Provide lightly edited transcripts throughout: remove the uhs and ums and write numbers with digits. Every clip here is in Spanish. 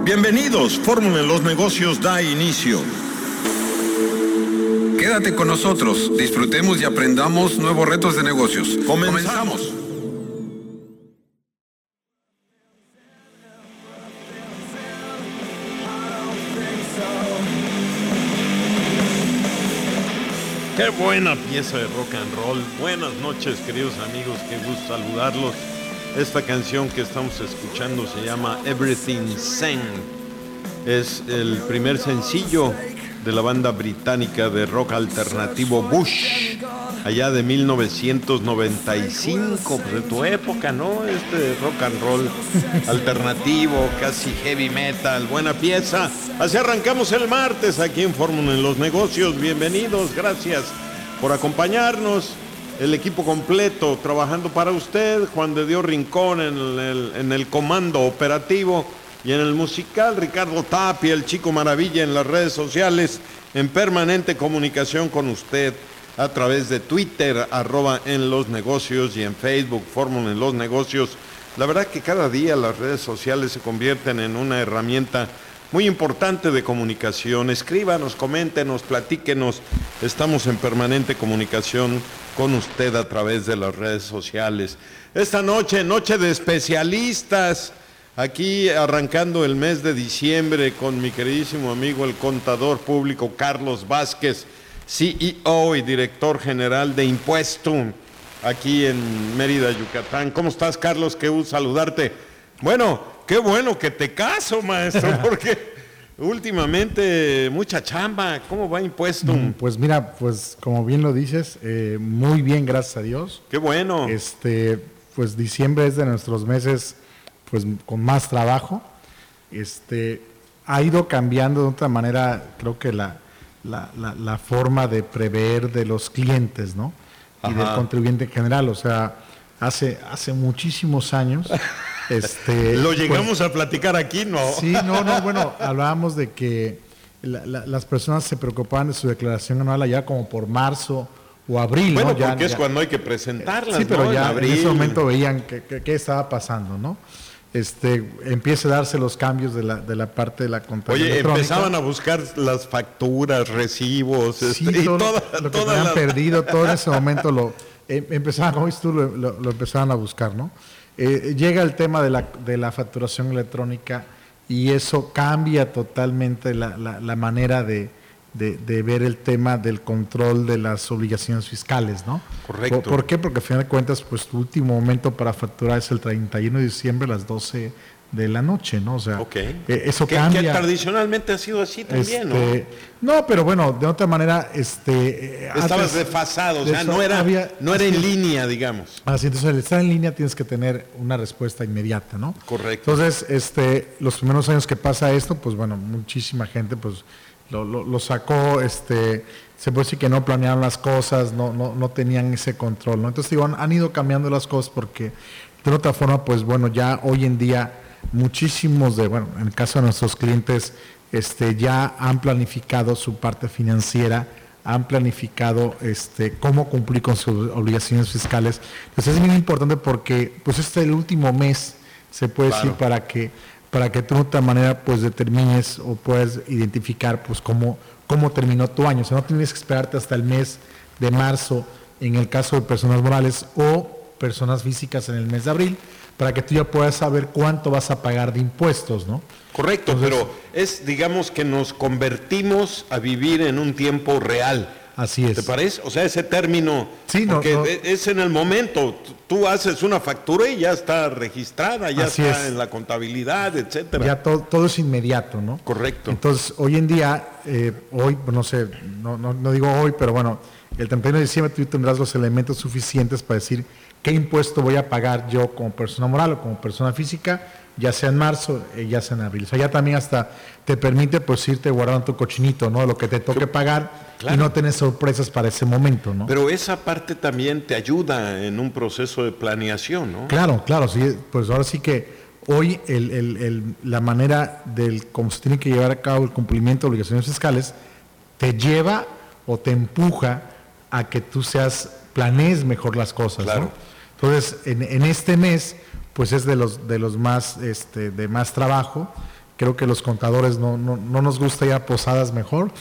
Bienvenidos, Fórmula en los Negocios da inicio. Quédate con nosotros, disfrutemos y aprendamos nuevos retos de negocios. Comenzamos. Qué buena pieza de rock and roll. Buenas noches, queridos amigos, qué gusto saludarlos. Esta canción que estamos escuchando se llama Everything Sang. Es el primer sencillo de la banda británica de rock alternativo Bush, allá de 1995, pues de tu época, ¿no? Este rock and roll alternativo, casi heavy metal, buena pieza. Así arrancamos el martes aquí en Fórmula en los Negocios. Bienvenidos, gracias por acompañarnos. El equipo completo trabajando para usted, Juan de Dios Rincón en el comando operativo y en el musical, Ricardo Tapia, el Chico Maravilla en las redes sociales, en permanente comunicación con usted a través de Twitter, @enlosnegocios, y en Facebook, Fórmula en los Negocios. La verdad que cada día las redes sociales se convierten en una herramienta muy importante de comunicación. Escríbanos, coméntenos, platíquenos. Estamos en permanente comunicación con usted a través de las redes sociales. Esta noche, noche de especialistas, aquí arrancando el mes de diciembre con mi queridísimo amigo el contador público Carlos Vázquez, CEO y director general de Impuestum, aquí en Mérida, Yucatán. ¿Cómo estás, Carlos? Qué gusto saludarte. Bueno, qué bueno que te caso, maestro, porque últimamente mucha chamba. ¿Cómo va Impuestum? Pues mira, pues como bien lo dices, muy bien, gracias a Dios. Qué bueno. Pues diciembre es de nuestros meses pues con más trabajo. Ha ido cambiando de otra manera, creo que la forma de prever de los clientes, ¿no? Y del contribuyente en general. O sea, hace muchísimos años. Lo llegamos a platicar aquí, ¿no? Sí, bueno, hablábamos de que las personas se preocupaban de su declaración anual allá como por marzo o abril, bueno, ¿no? Ya, porque es cuando hay que presentarlas, sí, pero ¿no? ya en ese momento veían qué estaba pasando, ¿no? Empieza a darse los cambios de la parte de la contabilidad. Oye, empezaban a buscar las facturas, recibos, sí, y todo lo que habían perdido, todo en ese momento empezaban, como dices tú, lo empezaban a buscar, ¿no? Llega el tema de la facturación electrónica y eso cambia totalmente la manera de ver el tema del control de las obligaciones fiscales, ¿no? Correcto. ¿Por qué? Porque al final de cuentas, pues tu último momento para facturar es el 31 de diciembre a las 12 de la noche, ¿no? O sea, eso cambia. Que tradicionalmente ha sido así también, ¿no? No, pero bueno, de otra manera, estabas desfasado, o sea, no era en línea, digamos. Así, entonces al estar en línea tienes que tener una respuesta inmediata, ¿no? Correcto. Entonces, los primeros años que pasa esto, pues bueno, muchísima gente, pues lo sacó, se puede decir que no planearon las cosas, no tenían ese control, ¿no? Entonces digo, han ido cambiando las cosas porque de otra forma, pues bueno, ya hoy en día muchísimos en el caso de nuestros clientes, ya han planificado su parte financiera, han planificado cómo cumplir con sus obligaciones fiscales. Entonces es muy importante porque pues este es el último mes, se puede decir, para que tú de otra manera pues determines o puedas identificar pues cómo terminó tu año. O sea, no tienes que esperarte hasta el mes de marzo en el caso de personas morales o personas físicas en el mes de abril, para que tú ya puedas saber cuánto vas a pagar de impuestos, ¿no? Correcto. Entonces, pero digamos que nos convertimos a vivir en un tiempo real. Así es. ¿Te parece? O sea, ese término, sí, porque es en el momento, tú haces una factura y ya está registrada, ya así está es. En la contabilidad, etcétera. Ya todo es inmediato, ¿no? Correcto. Entonces, hoy en día, hoy, no sé, no digo hoy, pero bueno, el 31 de diciembre tú tendrás los elementos suficientes para decir qué impuesto voy a pagar yo como persona moral o como persona física, ya sea en marzo, ya sea en abril. O sea, ya también hasta te permite pues irte guardando tu cochinito, ¿no? Lo que te toque pagar, claro, y no tener sorpresas para ese momento, ¿no? Pero esa parte también te ayuda en un proceso de planeación, ¿no? Claro, sí, pues ahora sí que hoy la manera cómo se tiene que llevar a cabo el cumplimiento de obligaciones fiscales te lleva o te empuja a que tú planees mejor las cosas, claro, ¿no? Entonces, en este mes, pues es de los más, de más trabajo, creo que los contadores no nos gusta ir a posadas mejor.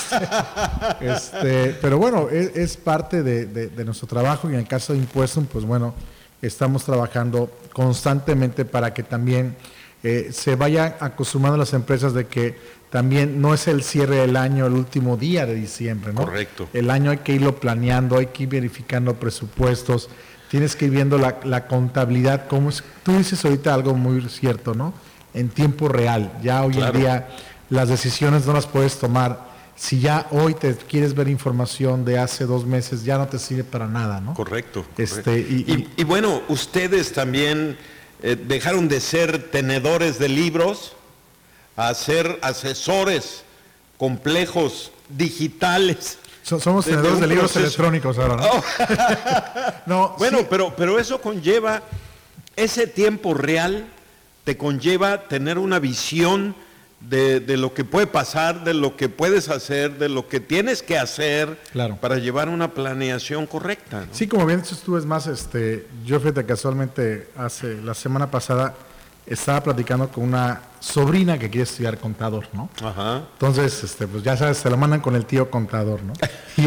Pero bueno, es parte de nuestro trabajo, y en el caso de Impuestum, pues bueno, estamos trabajando constantemente para que también se vayan acostumbrando las empresas de que también no es el cierre del año el último día de diciembre, ¿no? Correcto. El año hay que irlo planeando, hay que ir verificando presupuestos, tienes que ir viendo la contabilidad, como tú dices ahorita algo muy cierto, ¿no? En tiempo real. Ya hoy en día las decisiones no las puedes tomar. Si ya hoy te quieres ver información de hace 2 meses, ya no te sirve para nada, ¿no? Correcto. Y bueno, ustedes también dejaron de ser tenedores de libros a ser asesores complejos, digitales. Somos tenedores de libros electrónicos ahora, ¿no? Oh. No, bueno, sí. pero eso conlleva, ese tiempo real te conlleva tener una visión de lo que puede pasar, de lo que puedes hacer, de lo que tienes que hacer para llevar una planeación correcta, ¿no? Sí, como bien dices tú, es más, yo fíjate, casualmente la semana pasada estaba platicando con una sobrina que quiere estudiar contador, ¿no? Ajá. Entonces, pues ya sabes, se lo mandan con el tío contador, ¿no?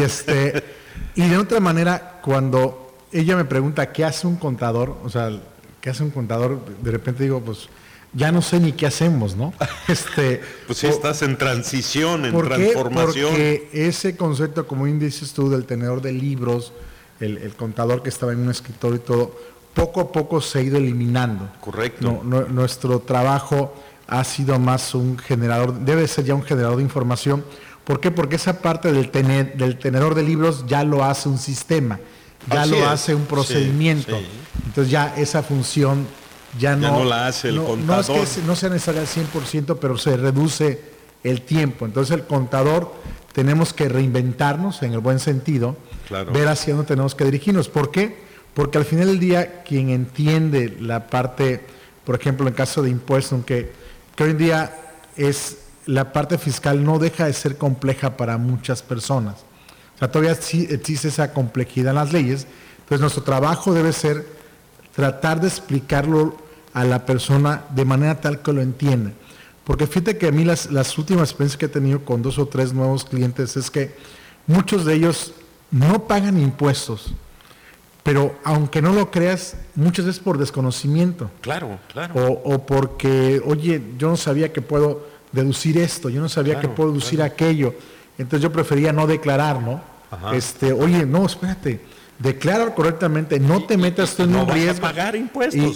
Y de otra manera, cuando ella me pregunta qué hace un contador, o sea, qué hace un contador, de repente digo, pues ya no sé ni qué hacemos, ¿no? Pues sí, estás en transición, en transformación. Porque ese concepto, como bien dices tú, del tenedor de libros, el contador que estaba en un escritorio y todo, poco a poco se ha ido eliminando. Correcto. Nuestro trabajo ha sido más un generador, debe ser ya un generador de información. ¿Por qué? Porque esa parte del tenedor de libros ya lo hace un sistema, hace un procedimiento. Sí. Entonces ya esa función ya no la hace el contador. No es que no sea necesaria al 100%, pero se reduce el tiempo. Entonces el contador tenemos que reinventarnos en el buen sentido, ver hacia dónde tenemos que dirigirnos. ¿Por qué? Porque al final del día, quien entiende la parte, por ejemplo, en el caso de impuestos, que hoy en día es la parte fiscal, no deja de ser compleja para muchas personas. O sea, todavía sí existe esa complejidad en las leyes. Entonces, nuestro trabajo debe ser tratar de explicarlo a la persona de manera tal que lo entienda. Porque fíjate que a mí las últimas experiencias que he tenido con 2 o 3 nuevos clientes es que muchos de ellos no pagan impuestos. Pero aunque no lo creas, muchas veces por desconocimiento. Claro. O porque, oye, yo no sabía que puedo deducir esto, yo no sabía que puedo deducir aquello. Entonces yo prefería no declarar, ¿no? Ajá. Oye, no, espérate, declara correctamente, no te metas tú en un riesgo. Vas a pagar impuestos.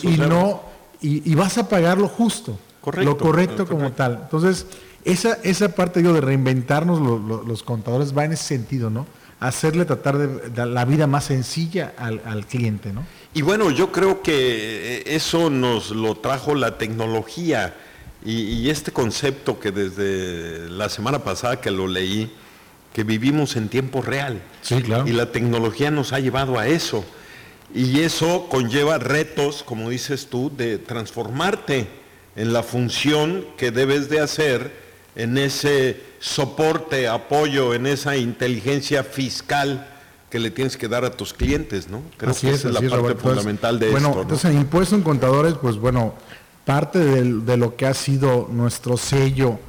Y vas a pagar lo justo, lo correcto como tal. Entonces, esa parte de reinventarnos los contadores va en ese sentido, ¿no? Hacerle tratar de la vida más sencilla al cliente, ¿no? Y bueno, yo creo que eso nos lo trajo la tecnología y este concepto que desde la semana pasada que lo leí, que vivimos en tiempo real. Sí, claro. Y la tecnología nos ha llevado a eso. Y eso conlleva retos, como dices tú, de transformarte en la función que debes de hacer, en ese soporte, apoyo, en esa inteligencia fiscal que le tienes que dar a tus clientes, ¿no? Creo que esa es la parte fundamental de esto, ¿no? Entonces, en Impuestum Contadores, pues bueno, parte de lo que ha sido nuestro sello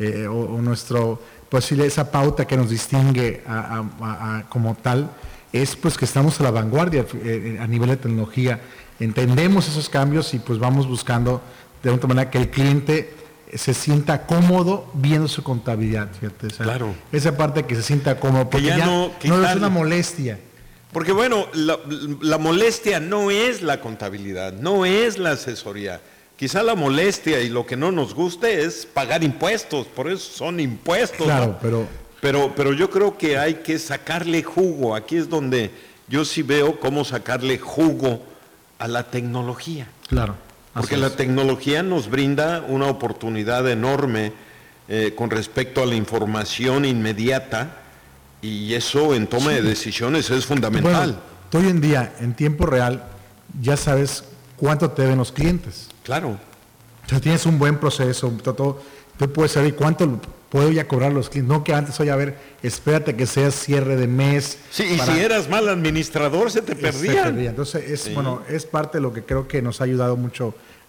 o nuestro, pues sí, esa pauta que nos distingue como tal, es pues que estamos a la vanguardia a nivel de tecnología. Entendemos esos cambios y pues vamos buscando de alguna manera que el cliente se sienta cómodo viendo su contabilidad, fíjate. O sea, claro. Esa parte que se sienta cómodo, porque ya no es una molestia. Porque bueno, la molestia no es la contabilidad, no es la asesoría. Quizá la molestia y lo que no nos guste es pagar impuestos, por eso son impuestos. Claro, ¿no? Pero yo creo que hay que sacarle jugo. Aquí es donde yo sí veo cómo sacarle jugo a la tecnología. Claro. Porque la tecnología nos brinda una oportunidad enorme con respecto a la información inmediata y eso en toma de decisiones es fundamental. Bueno, hoy en día, en tiempo real, ya sabes cuánto te deben los clientes. Claro. O sea, tienes un buen proceso, tú puedes saber cuánto puedo ya cobrar los clientes. No que antes, oye, a ver, espérate que sea cierre de mes. Sí, y si eras mal administrador se te perdía. Entonces, es parte de lo que creo que nos ha ayudado mucho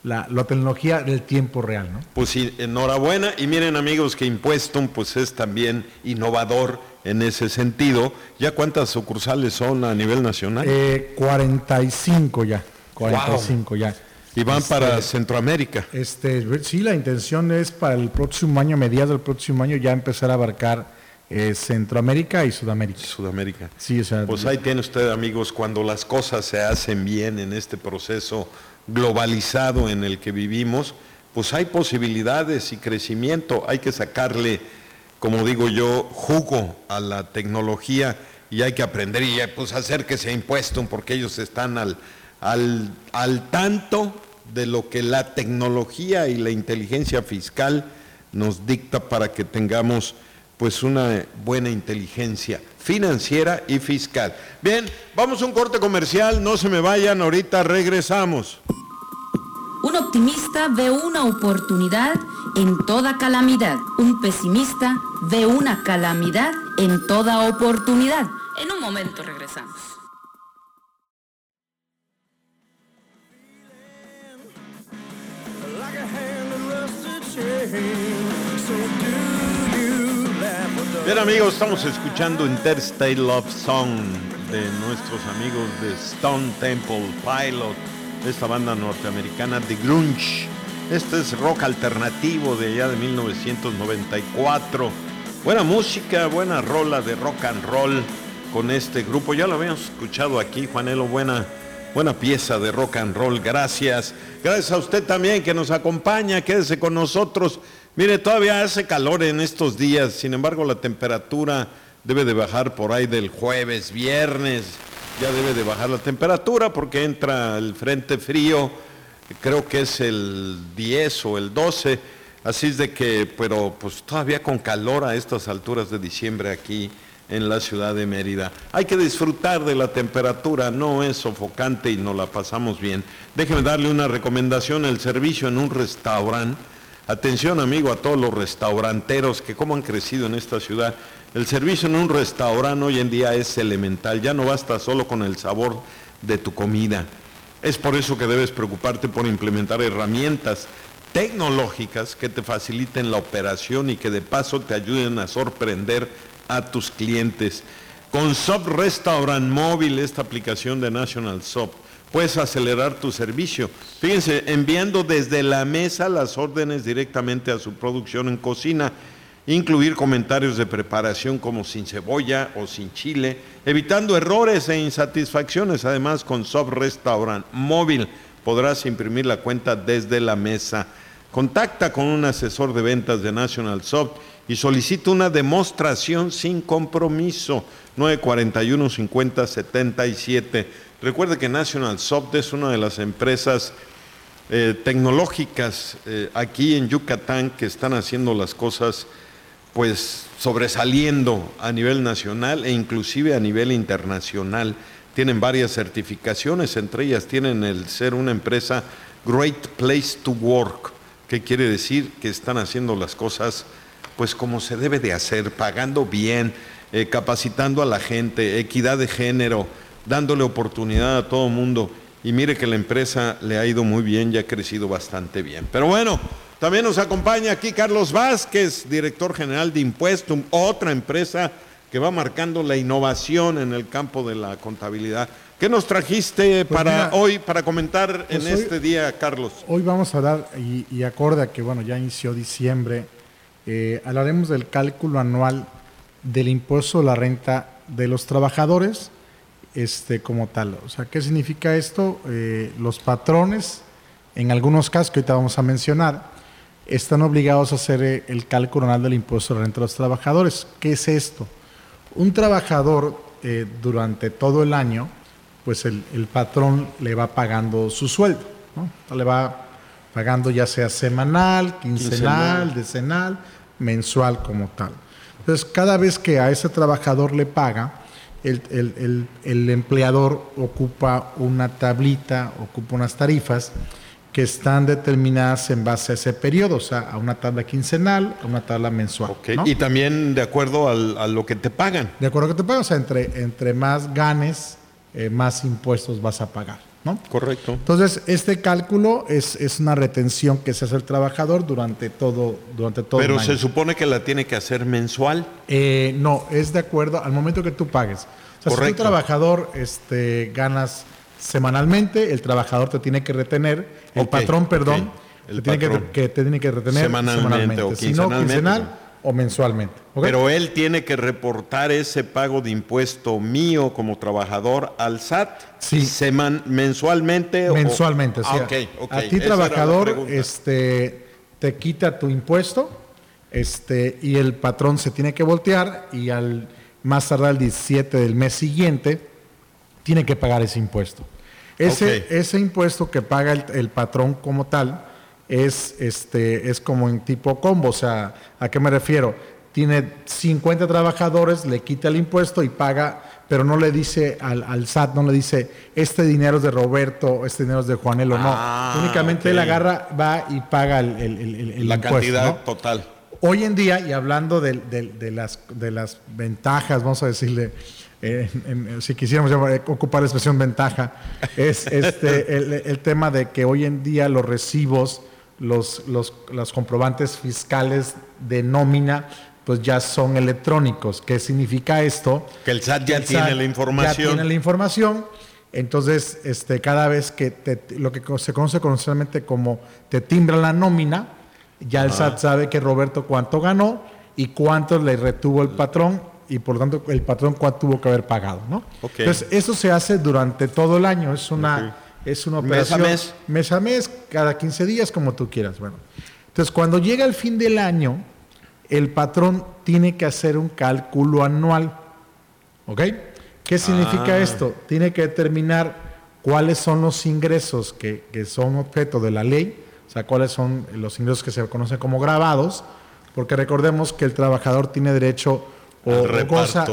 la tecnología del tiempo real, ¿no? Pues sí, enhorabuena. Y miren, amigos, que Impuestum pues es también innovador en ese sentido. ¿Ya cuántas sucursales son a nivel nacional? 45 ya. 45 wow. Ya. Y van para Centroamérica. Sí, la intención es para el próximo año, mediados del próximo año, ya empezar a abarcar Centroamérica y Sudamérica. Sudamérica. Sí, o sea, pues ahí tiene usted, amigos, cuando las cosas se hacen bien en este proceso globalizado en el que vivimos, pues hay posibilidades y crecimiento. Hay que sacarle, como digo yo, jugo a la tecnología y hay que aprender y pues hacer que sea Impuestum, porque ellos están al tanto de lo que la tecnología y la inteligencia fiscal nos dicta para que tengamos pues una buena inteligencia financiera y fiscal. Bien, vamos a un corte comercial, no se me vayan, ahorita regresamos. Un optimista ve una oportunidad en toda calamidad. Un pesimista ve una calamidad en toda oportunidad. En un momento regresamos. Bien, amigos, estamos escuchando Interstate Love Song de nuestros amigos de Stone Temple Pilot, esta banda norteamericana de grunge. Este es rock alternativo de allá de 1994. Buena música, buena rola de rock and roll con este grupo. Ya lo habíamos escuchado aquí, Juanelo, buena pieza de rock and roll. Gracias. Gracias a usted también que nos acompaña. Quédese con nosotros. Mire, todavía hace calor en estos días, sin embargo la temperatura debe de bajar por ahí del jueves, viernes, ya debe de bajar la temperatura porque entra el frente frío, creo que es el 10 o el 12, así es de que, pero pues todavía con calor a estas alturas de diciembre aquí en la ciudad de Mérida. Hay que disfrutar de la temperatura, no es sofocante y nos la pasamos bien. Déjeme darle una recomendación, el servicio en un restaurante. Atención, amigo, a todos los restauranteros que cómo han crecido en esta ciudad. El servicio en un restaurante hoy en día es elemental, ya no basta solo con el sabor de tu comida. Es por eso que debes preocuparte por implementar herramientas tecnológicas que te faciliten la operación y que de paso te ayuden a sorprender a tus clientes. Con Soft Restaurant Móvil, esta aplicación de National Soft, puedes acelerar tu servicio. Fíjense, enviando desde la mesa las órdenes directamente a su producción en cocina, incluir comentarios de preparación como sin cebolla o sin chile, evitando errores e insatisfacciones. Además, con Soft Restaurant Móvil podrás imprimir la cuenta desde la mesa. Contacta con un asesor de ventas de National Soft y solicita una demostración sin compromiso. 941-5077. Recuerde que National Soft es una de las empresas tecnológicas aquí en Yucatán que están haciendo las cosas pues sobresaliendo a nivel nacional e inclusive a nivel internacional. Tienen varias certificaciones, entre ellas tienen el ser una empresa Great Place to Work, que quiere decir que están haciendo las cosas pues como se debe de hacer, pagando bien, capacitando a la gente, equidad de género, dándole oportunidad a todo mundo. Y mire que la empresa le ha ido muy bien y ha crecido bastante bien. Pero bueno, también nos acompaña aquí Carlos Vázquez, director general de Impuestum, otra empresa que va marcando la innovación en el campo de la contabilidad. ¿Qué nos trajiste hoy para comentar pues en este día, Carlos? Hoy vamos a dar, y acorde a que bueno, ya inició diciembre, hablaremos del cálculo anual del impuesto a la renta de los trabajadores como tal. O sea, ¿qué significa esto? Los patrones, en algunos casos que ahorita vamos a mencionar, están obligados a hacer el cálculo anual del impuesto a la renta de los trabajadores. ¿Qué es esto? Un trabajador durante todo el año, pues el patrón le va pagando su sueldo, ¿no? Le va pagando ya sea semanal, quincenal, decenal, mensual como tal. Entonces, cada vez que a ese trabajador le paga, el empleador ocupa una tablita, ocupa unas tarifas que están determinadas en base a ese periodo, o sea, a una tabla quincenal, a una tabla mensual. Okay. ¿No? Y también de acuerdo a lo que te pagan. De acuerdo a lo que te pagan, o sea, entre más ganes, más impuestos vas a pagar. ¿no? Correcto. Entonces, este cálculo es una retención que se hace el trabajador durante todo Pero un año. se supone que la tiene que hacer mensual. No, es de acuerdo al momento que tú pagues. O sea, Correcto. si tú trabajador ganas semanalmente, el trabajador te tiene que retener, el Ok, patrón, perdón, ok. El te patrón. tiene que retener Semanalmente o si no, quincenalmente. quincenal o mensualmente. ¿Ok? Pero él tiene que reportar ese pago de impuesto mío como trabajador al SAT. Sí. Mensualmente. Mensualmente, sí. Ok. A ti, Esa era la trabajador, pregunta. te quita tu impuesto, y el patrón se tiene que voltear y al más tardar el 17 del mes siguiente tiene que pagar ese impuesto. Ese impuesto que paga el patrón como tal es como en tipo combo. O sea, ¿a qué me refiero? Tiene 50 trabajadores, le quita el impuesto y paga, pero no le dice al SAT, no le dice, este dinero es de Roberto, este dinero es de Juanelo, no. Únicamente él agarra, va y paga el la impuesto, cantidad ¿no? total. Hoy en día, y hablando de las ventajas, vamos a decirle, si quisiéramos ocupar la expresión ventaja, es el tema de que hoy en día los recibos, los comprobantes fiscales de nómina, pues ya son electrónicos. ¿Qué significa esto? Que el SAT ya tiene la información. Ya tiene la información. Entonces, cada vez que lo que se conoce comercialmente como te timbran la nómina, ya el SAT sabe que Roberto cuánto ganó y cuánto le retuvo el patrón, y por lo tanto el patrón cuánto tuvo que haber pagado, ¿no? Okay. Entonces, eso se hace durante todo el año. Es una operación mes a mes, cada 15 días, como tú quieras. Bueno, entonces cuando llega el fin del año, el patrón tiene que hacer un cálculo anual. ¿Ok? ¿Qué significa esto? Tiene que determinar cuáles son los ingresos que son objeto de la ley, o sea, cuáles son los ingresos que se conocen como gravados, porque recordemos que el trabajador tiene derecho goza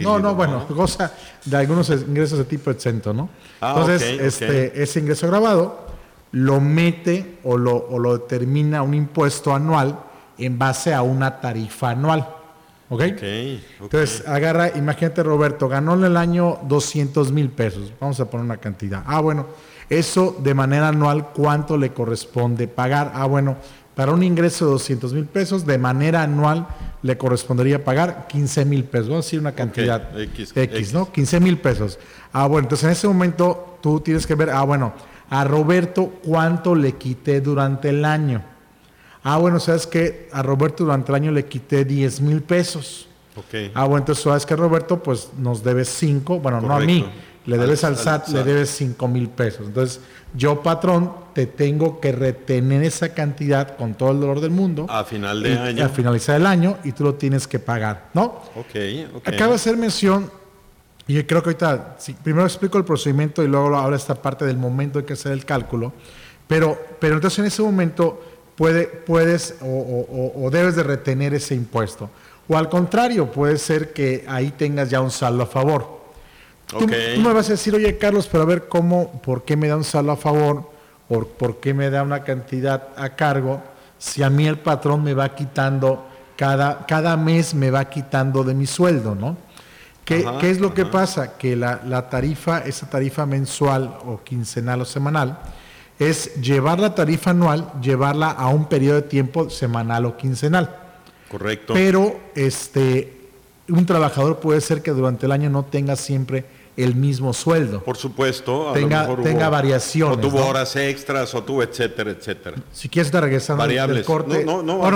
de algunos ingresos de tipo exento, ¿no? Entonces, ese ingreso grabado lo mete o lo determina un impuesto anual en base a una tarifa anual. ¿Ok? Entonces, imagínate, Roberto, ganó en el año 200,000 pesos. Vamos a poner una cantidad. Bueno, eso de manera anual, ¿cuánto le corresponde pagar? Bueno, para un ingreso de 200,000 pesos, de manera anual le correspondería pagar 15,000 pesos. Vamos a decir una cantidad X, ¿no? 15,000 pesos. Bueno, entonces en ese momento tú tienes que ver, a Roberto cuánto le quité durante el año. Bueno, sabes que a Roberto durante el año le quité 10,000 pesos. Bueno, entonces sabes que Roberto pues nos debe 5, no a mí, le debes al SAT, le debes 5,000 pesos. Entonces yo, patrón, te tengo que retener esa cantidad con todo el dolor del mundo a final de año, al finalizar el año, y tú lo tienes que pagar, ¿no? Acaba de hacer mención, y yo creo que ahorita primero explico el procedimiento y luego habla esta parte del momento en que hacer el cálculo, pero entonces en ese momento puedes o debes de retener ese impuesto, o al contrario, puede ser que ahí tengas ya un saldo a favor. Tú me vas a decir, oye, Carlos, pero a ver ¿por qué me da un saldo a favor? ¿Por qué me da una cantidad a cargo? Si a mí el patrón me va quitando, cada mes me va quitando de mi sueldo, ¿no? ¿Qué es lo que pasa? Que la tarifa, esa tarifa mensual o quincenal o semanal, es llevar la tarifa anual, llevarla a un periodo de tiempo semanal o quincenal. Correcto. Pero un trabajador puede ser que durante el año no tenga siempre el mismo sueldo. Por supuesto. Tenga variaciones. O tuvo horas extras, o tuvo etcétera, etcétera. Si quieres estar regresando del corte.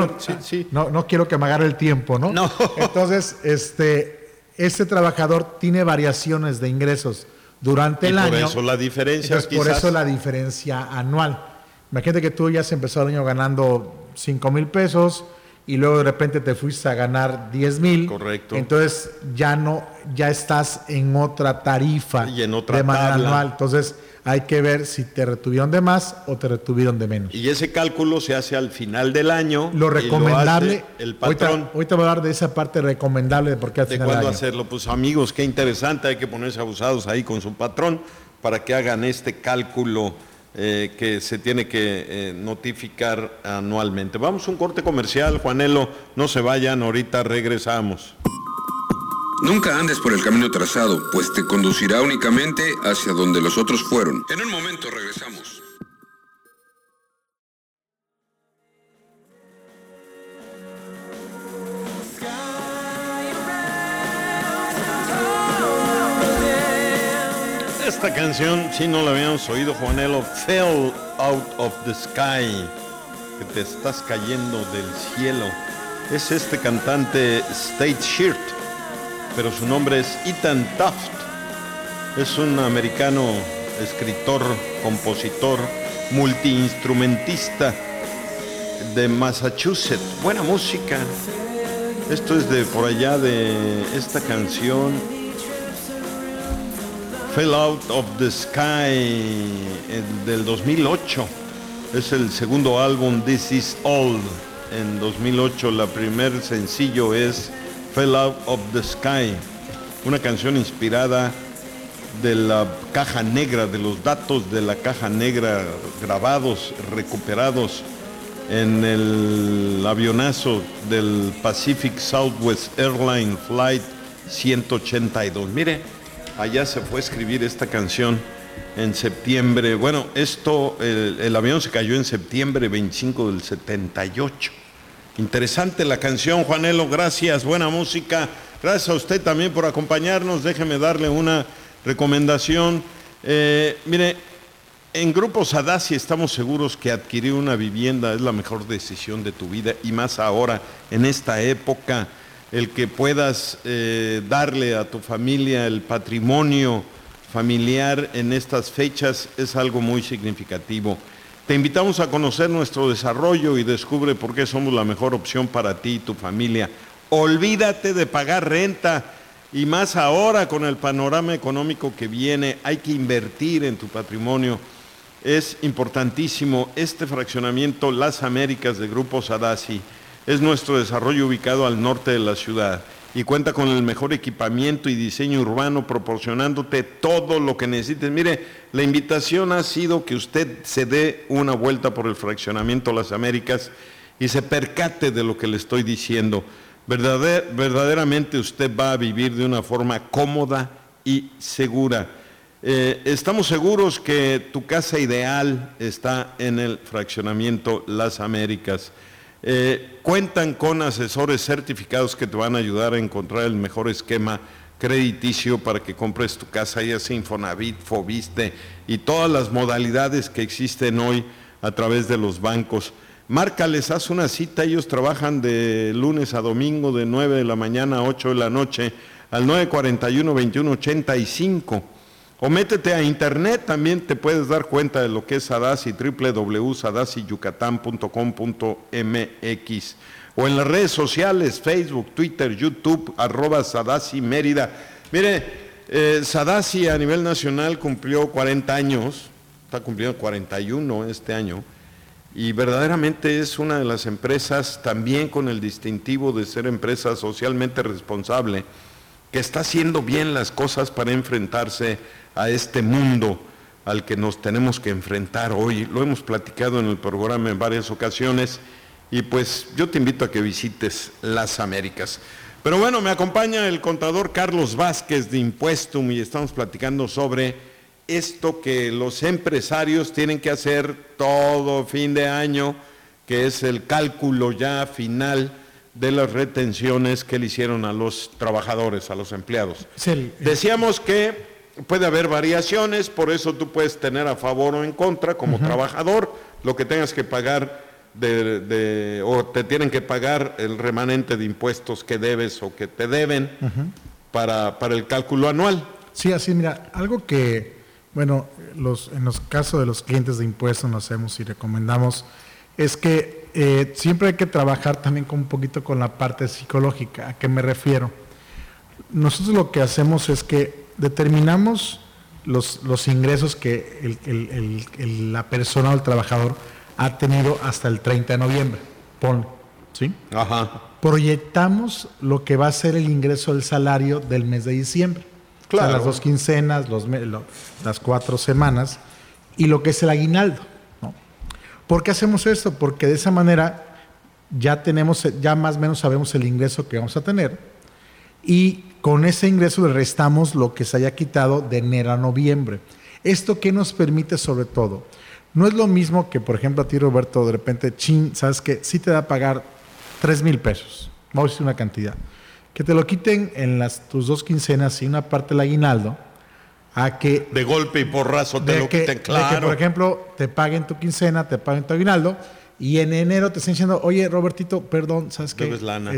No quiero que me agarre el tiempo, ¿no? No. Entonces, este trabajador tiene variaciones de ingresos durante el año. Por eso la diferencia. Entonces, por eso la diferencia anual. Imagínate que tú ya has empezado el año ganando 5,000 pesos, y luego de repente te fuiste a ganar 10,000. Correcto. Entonces ya estás en otra tarifa y en otra de manera tabla anual. Entonces hay que ver si te retuvieron de más o te retuvieron de menos. Y ese cálculo se hace al final del año. Lo recomendable, el patrón. Ahorita voy a hablar de esa parte recomendable de por qué al final del año. ¿De cuándo hacerlo? Pues amigos, qué interesante, hay que ponerse abusados ahí con su patrón para que hagan este cálculo que se tiene que notificar anualmente. Vamos a un corte comercial, Juanelo, no se vayan, ahorita regresamos. Nunca andes por el camino trazado, pues te conducirá únicamente hacia donde los otros fueron. En un momento regresamos. Esta canción, si no la habíamos oído, Juanelo, Fell Out of the Sky, que te estás cayendo del cielo. Es este cantante State Shirt, pero su nombre es Ethan Tuft. Es un americano, escritor, compositor, multiinstrumentista de Massachusetts. Buena música. Esto es de por allá de esta canción, Fell Out of the Sky, del 2008. Es el segundo álbum, This Is All, en 2008. La primer sencillo es Fell Out of the Sky, una canción inspirada de la caja negra, de los datos de la caja negra grabados, recuperados en el avionazo del Pacific Southwest Airlines Flight 182. Mire, allá se fue a escribir esta canción en septiembre. Bueno, el avión se cayó en septiembre 25 del 78. Interesante la canción, Juanelo, gracias, buena música. Gracias a usted también por acompañarnos. Déjeme darle una recomendación. Mire, en Grupo Sadassi estamos seguros que adquirir una vivienda es la mejor decisión de tu vida, y más ahora, en esta época, el que puedas darle a tu familia el patrimonio familiar en estas fechas es algo muy significativo. Te invitamos a conocer nuestro desarrollo y descubre por qué somos la mejor opción para ti y tu familia. Olvídate de pagar renta, y más ahora con el panorama económico que viene, hay que invertir en tu patrimonio. Es importantísimo. Este fraccionamiento Las Américas de Grupo Sadassi es nuestro desarrollo ubicado al norte de la ciudad y cuenta con el mejor equipamiento y diseño urbano, proporcionándote todo lo que necesites. Mire, la invitación ha sido que usted se dé una vuelta por el fraccionamiento Las Américas y se percate de lo que le estoy diciendo. Verdaderamente usted va a vivir de una forma cómoda y segura. Estamos seguros que tu casa ideal está en el fraccionamiento Las Américas. Cuentan con asesores certificados que te van a ayudar a encontrar el mejor esquema crediticio para que compres tu casa, ya sea Infonavit, Foviste y todas las modalidades que existen hoy a través de los bancos. Márcales, haz una cita. Ellos trabajan de lunes a domingo de 9 de la mañana a 8 de la noche al 941-2185. O métete a internet, también te puedes dar cuenta de lo que es Sadassi, www.sadassiyucatán.com.mx, o en las redes sociales, Facebook, Twitter, YouTube, @Sadassi Mérida. Mire, Sadassi a nivel nacional cumplió 40 años, está cumpliendo 41 este año, y verdaderamente es una de las empresas también con el distintivo de ser empresa socialmente responsable, que está haciendo bien las cosas para enfrentarse a este mundo al que nos tenemos que enfrentar hoy. Lo hemos platicado en el programa en varias ocasiones, y pues yo te invito a que visites Las Américas. Pero bueno, me acompaña el contador Carlos Vázquez de Impuestum, y estamos platicando sobre esto que los empresarios tienen que hacer todo fin de año, que es el cálculo ya final de las retenciones que le hicieron a los trabajadores, a los empleados. Decíamos que puede haber variaciones, por eso tú puedes tener a favor o en contra como trabajador lo que tengas que pagar o te tienen que pagar el remanente de impuestos que debes o que te deben para el cálculo anual. Sí, así, mira, algo que, bueno, en los casos de los clientes de impuestos nos hacemos y recomendamos es que siempre hay que trabajar también con un poquito con la parte psicológica. ¿A qué me refiero? Nosotros lo que hacemos es que determinamos los ingresos que la persona o el trabajador ha tenido hasta el 30 de noviembre. ¿Sí? Ajá. Proyectamos lo que va a ser el ingreso del salario del mes de diciembre. Claro. O sea, las 2 quincenas, las 4 semanas y lo que es el aguinaldo, ¿no? ¿Por qué hacemos esto? Porque de esa manera ya más o menos sabemos el ingreso que vamos a tener, y con ese ingreso le restamos lo que se haya quitado de enero a noviembre. ¿Esto qué nos permite sobre todo? No es lo mismo que, por ejemplo, a ti, Roberto, de repente, ¿sabes qué? Sí te da a pagar 3,000 pesos. Vamos a decir una cantidad. Que te lo quiten en tus 2 quincenas y una parte del aguinaldo, a que... De golpe y porrazo te lo quiten, claro. De que, por ejemplo, te paguen tu quincena, te paguen tu aguinaldo, y en enero te están diciendo, oye, Robertito, perdón, ¿sabes qué? Debes lana.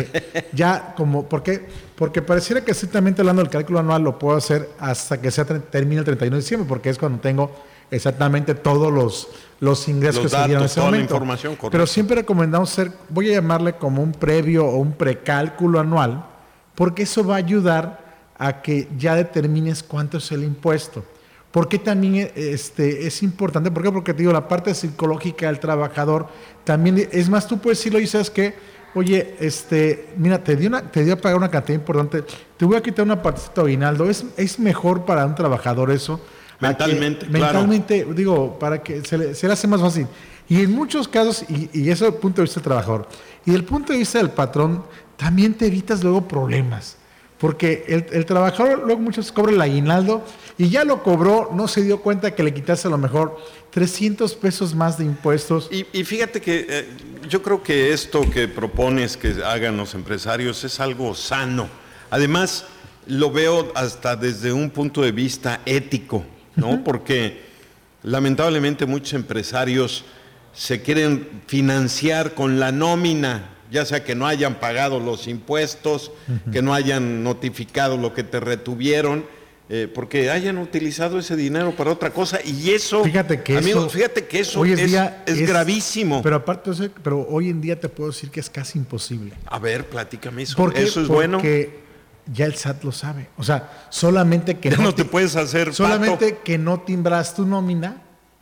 Ya, como, ¿por qué? Porque pareciera que estrictamente hablando del cálculo anual lo puedo hacer hasta que termine el 31 de diciembre, porque es cuando tengo exactamente todos los ingresos que se dieron en ese toda momento. La información, correcto. Pero siempre recomendamos voy a llamarle como un previo o un precálculo anual, porque eso va a ayudar a que ya determines cuánto es el impuesto. ¿Por qué también es importante? ¿Por qué? Porque te digo, la parte psicológica del trabajador también, es más, tú puedes decirlo y sabes que, oye, mira, te dio a pagar una cantidad importante, te voy a quitar una parte de tu aguinaldo. Es mejor para un trabajador eso. Mentalmente, claro. Mentalmente, digo, para que se le hace más fácil. Y en muchos casos, y eso desde el punto de vista del trabajador, y desde el punto de vista del patrón, también te evitas luego problemas. Porque el trabajador luego muchos cobra el aguinaldo y ya lo cobró, no se dio cuenta que le quitaste a lo mejor 300 pesos más de impuestos. Y fíjate que yo creo que esto que propones que hagan los empresarios es algo sano. Además, lo veo hasta desde un punto de vista ético, ¿no? Uh-huh. Porque lamentablemente muchos empresarios se quieren financiar con la nómina, ya sea que no hayan pagado los impuestos, uh-huh, que no hayan notificado lo que te retuvieron, porque hayan utilizado ese dinero para otra cosa, y eso, fíjate que eso es gravísimo. Pero aparte, pero hoy en día te puedo decir que es casi imposible. A ver, platícame eso. ¿Por qué? Eso es bueno. Porque ya el SAT lo sabe. O sea, solamente que ya no te puedes hacer solamente pato. Que no timbras tu nómina,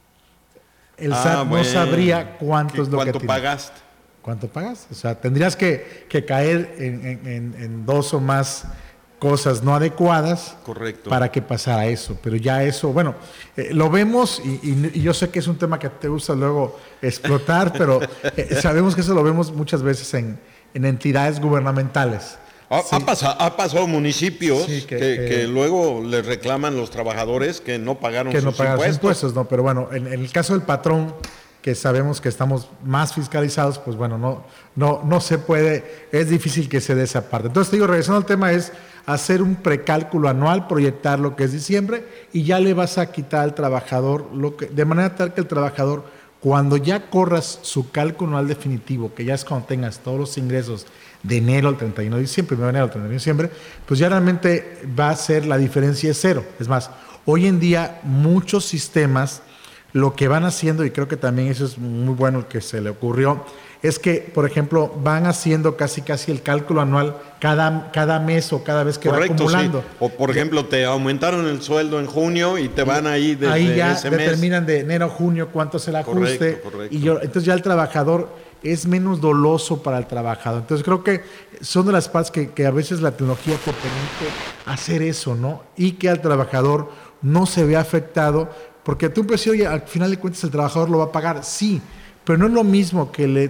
el SAT no sabría cuánto es lo que ¿Cuánto pagaste? ¿Cuánto pagas? O sea, tendrías que caer en 2 o más cosas no adecuadas. Correcto. Para que pasara eso. Pero ya eso, bueno, lo vemos y yo sé que es un tema que te gusta luego explotar, pero sabemos que eso lo vemos muchas veces en entidades gubernamentales. Sí. Ha pasado municipios que luego les reclaman los trabajadores que no pagaron sus impuestos. No, pero bueno, en el caso del patrón, que sabemos que estamos más fiscalizados, pues bueno, no se puede, es difícil que se dé esa parte. Entonces, te digo, regresando al tema, es hacer un precálculo anual, proyectar lo que es diciembre, y ya le vas a quitar al trabajador, de manera tal que el trabajador, cuando ya corras su cálculo anual definitivo, que ya es cuando tengas todos los ingresos de enero al 31 de diciembre, 1 de enero al 31 de diciembre, pues ya realmente va a ser la diferencia de cero. Es más, hoy en día muchos sistemas lo que van haciendo, y creo que también eso es muy bueno el que se le ocurrió, es que, por ejemplo, van haciendo casi el cálculo anual cada mes o cada vez que va acumulando. Sí. O, por ejemplo, te aumentaron el sueldo en junio y te van ahí desde ahí ya ese mes. Determinan de enero a junio cuánto es el ajuste. Correcto. Y entonces ya el trabajador es menos doloso para el trabajador. Entonces creo que son de las partes que a veces la tecnología te permite hacer eso, ¿no? Y que al trabajador no se vea afectado, porque tú puedes decir, oye, al final de cuentas el trabajador lo va a pagar, sí, pero no es lo mismo que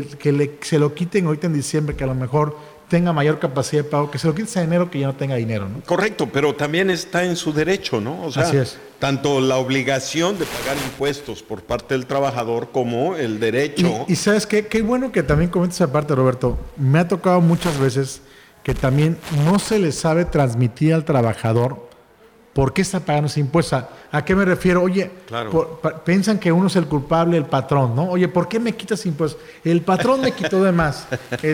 se lo quiten ahorita en diciembre, que a lo mejor tenga mayor capacidad de pago, que se lo quites en enero, que ya no tenga dinero, ¿no? Correcto, pero también está en su derecho, ¿no? O sea, así es. Tanto la obligación de pagar impuestos por parte del trabajador como el derecho. Y ¿sabes qué? Qué bueno que también comentes esa parte, Roberto. Me ha tocado muchas veces que también no se le sabe transmitir al trabajador por qué está pagando ese impuesto. ¿A qué me refiero? Oye, claro, piensan que uno es el culpable, el patrón, ¿no? Oye, ¿por qué me quitas impuestos? El patrón me quitó de más.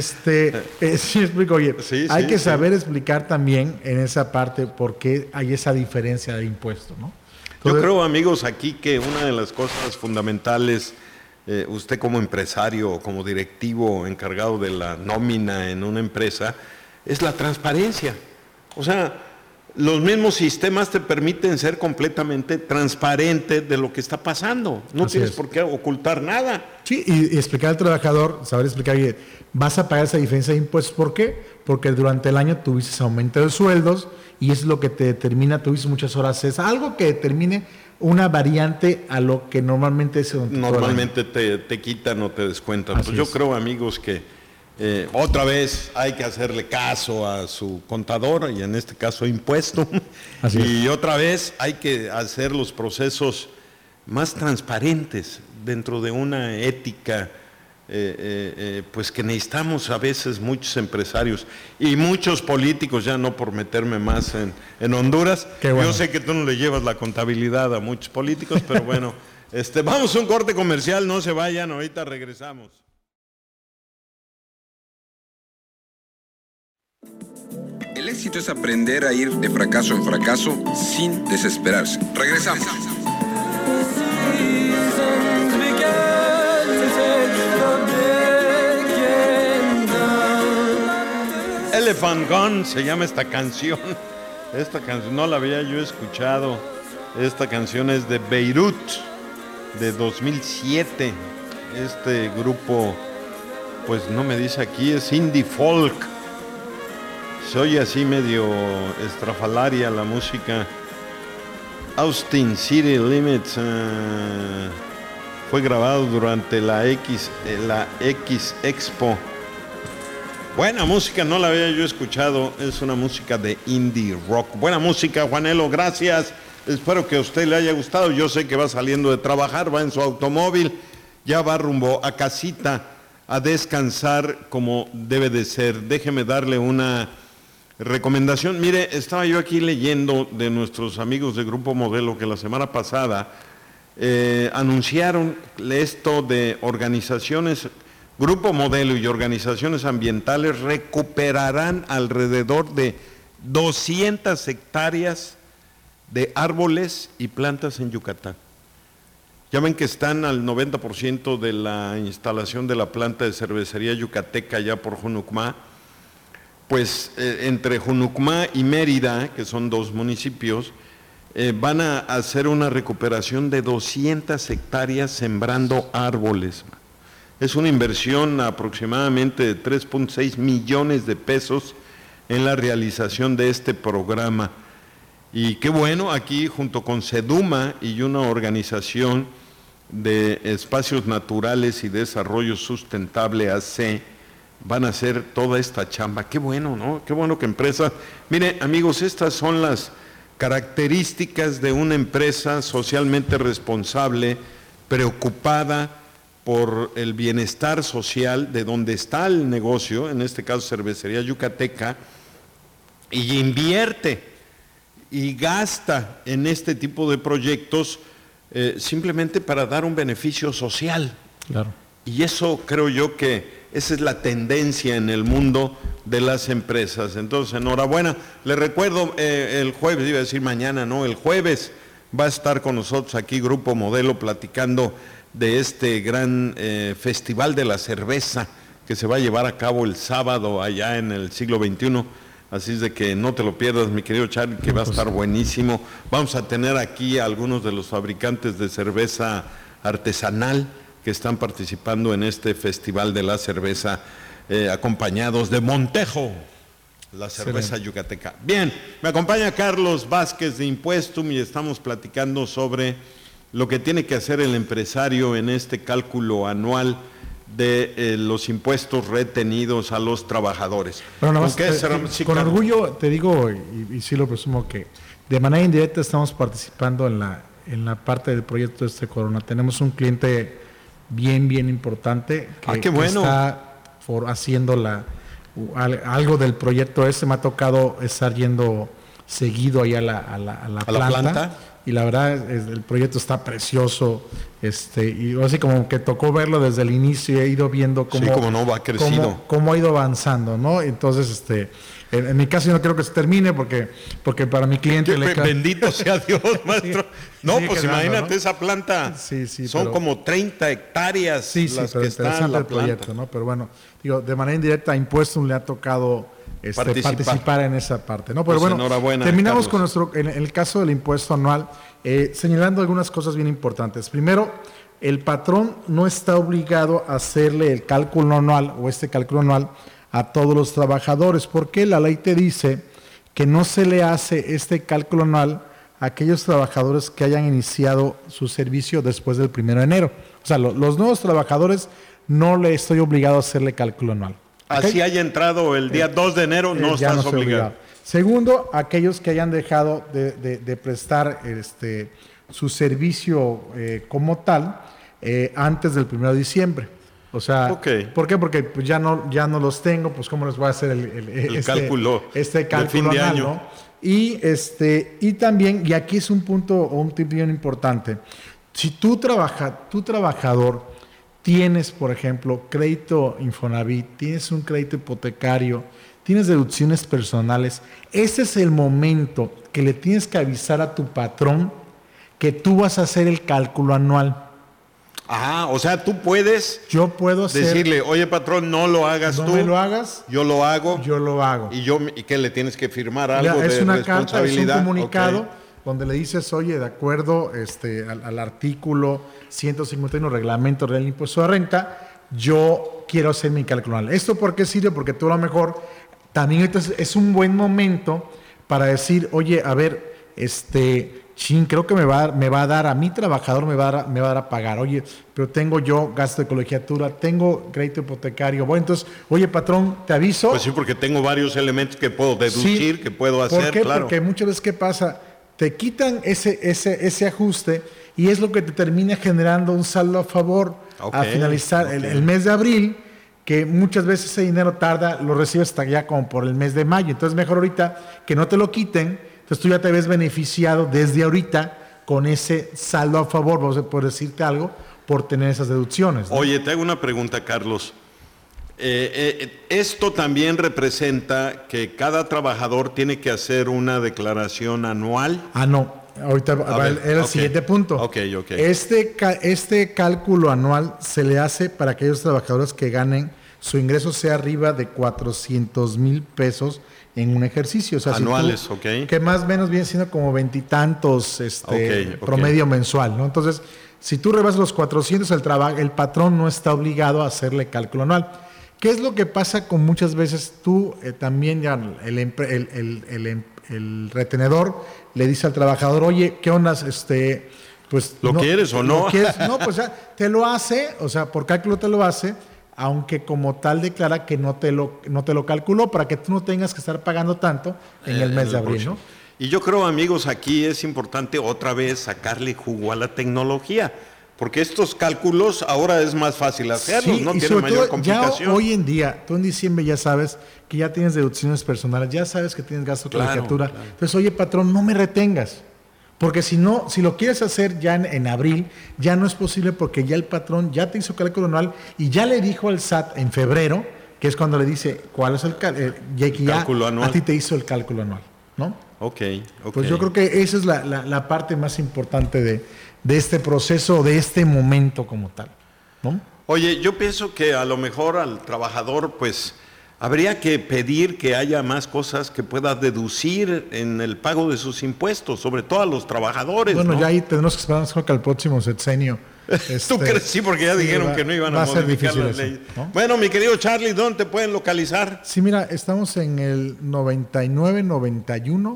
Sí, explico. Oye, hay que saber explicar también en esa parte por qué hay esa diferencia de impuesto, ¿no? Entonces, yo creo, amigos, aquí que una de las cosas fundamentales, usted como empresario, como directivo encargado de la nómina en una empresa, es la transparencia. O sea, los mismos sistemas te permiten ser completamente transparente de lo que está pasando. No tienes por qué ocultar nada. Sí, y explicar al trabajador, saber explicar, oye, vas a pagar esa diferencia de impuestos. ¿Por qué? Porque durante el año tuviste aumento de sueldos y es lo que te determina, tuviste muchas horas. Es algo que determine una variante a lo que normalmente es. Normalmente te quitan o te descuentan. Pues yo creo, amigos, que Otra vez hay que hacerle caso a su contador, y en este caso impuesto. Y otra vez hay que hacer los procesos más transparentes dentro de una ética pues que necesitamos a veces muchos empresarios y muchos políticos, ya no por meterme más en Honduras. Bueno. Yo sé que tú no le llevas la contabilidad a muchos políticos, pero bueno, vamos a un corte comercial, no se vayan, ahorita regresamos. El éxito es aprender a ir de fracaso en fracaso sin desesperarse. Regresamos. Elephant Gun se llama esta canción. Esta canción no la había yo escuchado. Esta canción es de Beirut, de 2007. Este grupo, pues no me dice aquí, es indie folk. Se oye así medio estrafalaria la música. Austin City Limits fue grabado durante la X Expo. Buena música, no la había yo escuchado. Es una música de indie rock. Buena música, Juanelo, gracias. Espero que a usted le haya gustado. Yo sé que va saliendo de trabajar, va en su automóvil, ya va rumbo a casita a descansar como debe de ser. Déjeme darle una recomendación. Mire, estaba yo aquí leyendo de nuestros amigos de Grupo Modelo que la semana pasada anunciaron esto de organizaciones. Grupo Modelo y organizaciones ambientales recuperarán alrededor de 200 hectáreas de árboles y plantas en Yucatán. Ya ven que están al 90% de la instalación de la planta de cervecería yucateca ya por Junucmá. Pues entre Junucmá y Mérida, que son 2 municipios, van a hacer una recuperación de 200 hectáreas sembrando árboles. Es una inversión aproximadamente de 3.6 millones de pesos en la realización de este programa. Y qué bueno, aquí junto con Seduma y una organización de espacios naturales y desarrollo sustentable AC, van a hacer toda esta chamba. Qué bueno, ¿no? Qué bueno que empresas... Mire, amigos, estas son las características de una empresa socialmente responsable, preocupada por el bienestar social de donde está el negocio, en este caso Cervecería Yucateca, y invierte y gasta en este tipo de proyectos simplemente para dar un beneficio social. Claro. Y eso creo yo que esa es la tendencia en el mundo de las empresas. Entonces, enhorabuena. Les recuerdo, el jueves, iba a decir mañana, no, el jueves va a estar con nosotros aquí Grupo Modelo platicando de este gran Festival de la Cerveza que se va a llevar a cabo el sábado allá en el siglo XXI. Así es de que no te lo pierdas, mi querido Charlie, que va a estar buenísimo. Vamos a tener aquí a algunos de los fabricantes de cerveza artesanal que están participando en este Festival de la Cerveza, acompañados de Montejo, la cerveza yucateca. Bien, me acompaña Carlos Vázquez de Impuestum y estamos platicando sobre lo que tiene que hacer el empresario en este cálculo anual de los impuestos retenidos a los trabajadores. Bueno, nada más, con orgullo te digo, y sí lo presumo, que de manera indirecta estamos participando en la parte del proyecto de este Corona. Tenemos un cliente bien importante que está haciendo algo del proyecto ese. Me ha tocado estar yendo seguido allá a la planta. Y la verdad el proyecto está precioso, y así como que tocó verlo desde el inicio, he ido viendo cómo ha ido avanzando, ¿no? Entonces, en mi caso yo no quiero que se termine porque para mi cliente bendito sea Dios, maestro. No, sí, pues imagínate, ¿no? Esa planta, son como 30 hectáreas las que están en la proyecto, ¿no? Pero bueno, digo, de manera indirecta a Impuestum le ha tocado participar en esa parte, ¿no? Pero pues bueno, terminamos Carlos. En el caso del impuesto anual, señalando algunas cosas bien importantes. Primero, el patrón no está obligado a hacerle el cálculo anual o este cálculo anual a todos los trabajadores, porque la ley te dice que no se le hace este cálculo anual a aquellos trabajadores que hayan iniciado su servicio después del 1 de enero. O sea, los nuevos trabajadores no le estoy obligado a hacerle cálculo anual. Así haya entrado el día 2 de enero, no estás obligado. Segundo, aquellos que hayan dejado de prestar su servicio como tal antes del 1 de diciembre. O sea, ¿por qué? Porque pues ya no los tengo, pues cómo les voy a hacer el cálculo de fin de año, ¿no? Y también, y aquí es un punto o un tip bien importante, si tu trabajador tienes, por ejemplo, crédito Infonavit, tienes un crédito hipotecario, tienes deducciones personales, ese es el momento que le tienes que avisar a tu patrón que tú vas a hacer el cálculo anual. Ah, o sea, tú puedes decirle, oye, patrón, no lo hagas tú. No me lo hagas. Yo lo hago. ¿Y qué le tienes que firmar algo es de una responsabilidad? Carta, es un comunicado donde le dices, oye, de acuerdo al artículo 151 Reglamento Real del Impuesto de Renta, yo quiero hacer mi cálculo anual. ¿Esto por qué sirve? Porque tú a lo mejor también es un buen momento para decir, oye, a ver, creo que me va a dar a mi trabajador, me va a dar a pagar. Oye, pero tengo yo gasto de colegiatura, tengo crédito hipotecario. Bueno, entonces, oye, patrón, te aviso. Pues sí, porque tengo varios elementos que puedo deducir, que puedo hacer. ¿Por qué? Claro. Porque muchas veces, ¿qué pasa? Te quitan ese ajuste y es lo que te termina generando un saldo a favor a finalizar el mes de abril, que muchas veces ese dinero lo recibes hasta ya como por el mes de mayo. Entonces, mejor ahorita que no te lo quiten. Entonces tú ya te ves beneficiado desde ahorita con ese saldo a favor, vamos a poder decirte algo, por tener esas deducciones, ¿no? Oye, te hago una pregunta, Carlos. Esto también representa que cada trabajador tiene que hacer una declaración anual. No. Ahorita era el siguiente punto. Okay. Este cálculo anual se le hace para aquellos trabajadores que ganen, su ingreso sea arriba de 400,000 pesos en un ejercicio. O sea, anuales, que más o menos viene siendo como 20 y tantos promedio mensual, ¿no? Entonces, si tú rebasas los 400, el patrón no está obligado a hacerle cálculo anual. ¿Qué es lo que pasa con muchas veces tú también ya el retenedor le dice al trabajador, oye, ¿qué onda? Pues ¿Lo quieres o no? No, pues ya te lo hace, o sea, por cálculo te lo hace, aunque como tal declara que no te lo calculó para que tú no tengas que estar pagando tanto en el mes de abril, ¿no? Y yo creo, amigos, aquí es importante otra vez sacarle jugo a la tecnología, porque estos cálculos ahora es más fácil hacerlos, no tiene mayor complicación. Ya hoy en día, tú en diciembre ya sabes que ya tienes deducciones personales, ya sabes que tienes gasto de colegiatura. Claro. Entonces, oye, patrón, no me retengas. Porque si lo quieres hacer ya en abril, ya no es posible porque ya el patrón ya te hizo cálculo anual y ya le dijo al SAT en febrero, que es cuando le dice cuál es el cálculo anual. A ti te hizo el cálculo anual, ¿no? Ok. Pues yo creo que esa es la parte más importante de este proceso, de este momento como tal, ¿no? Oye, yo pienso que a lo mejor al trabajador, pues, habría que pedir que haya más cosas que pueda deducir en el pago de sus impuestos, sobre todo a los trabajadores. Bueno, ¿no? Ya ahí tenemos que esperar que al próximo sexenio. ¿Tú crees? Sí, porque ya dijeron que no iban a modificar las leyes. ¿No? Bueno, mi querido Charlie, ¿dónde te pueden localizar? Sí, mira, estamos en el 9991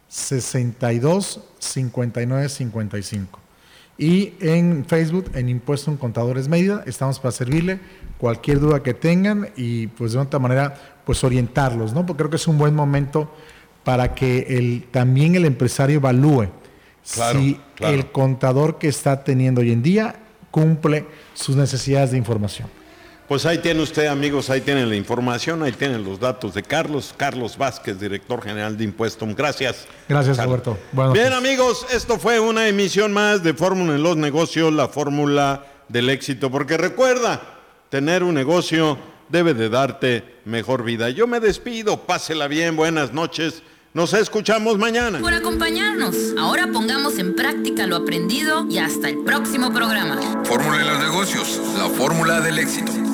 62 59 55. Y en Facebook, en Impuesto en Contadores Mérida, estamos para servirle cualquier duda que tengan y pues de otra manera pues orientarlos, ¿no? Porque creo que es un buen momento para que también el empresario evalúe si el contador que está teniendo hoy en día cumple sus necesidades de información. Pues ahí tiene usted, amigos, ahí tienen la información, ahí tienen los datos de Carlos Vázquez, director general de Impuestos. Gracias. Gracias, Roberto. Bien, amigos, esto fue una emisión más de Fórmula en los Negocios, la fórmula del éxito. Porque recuerda, tener un negocio debe de darte mejor vida. Yo me despido, pásela bien, buenas noches. Nos escuchamos mañana. Por acompañarnos. Ahora pongamos en práctica lo aprendido y hasta el próximo programa. Fórmula en los Negocios, la fórmula del éxito.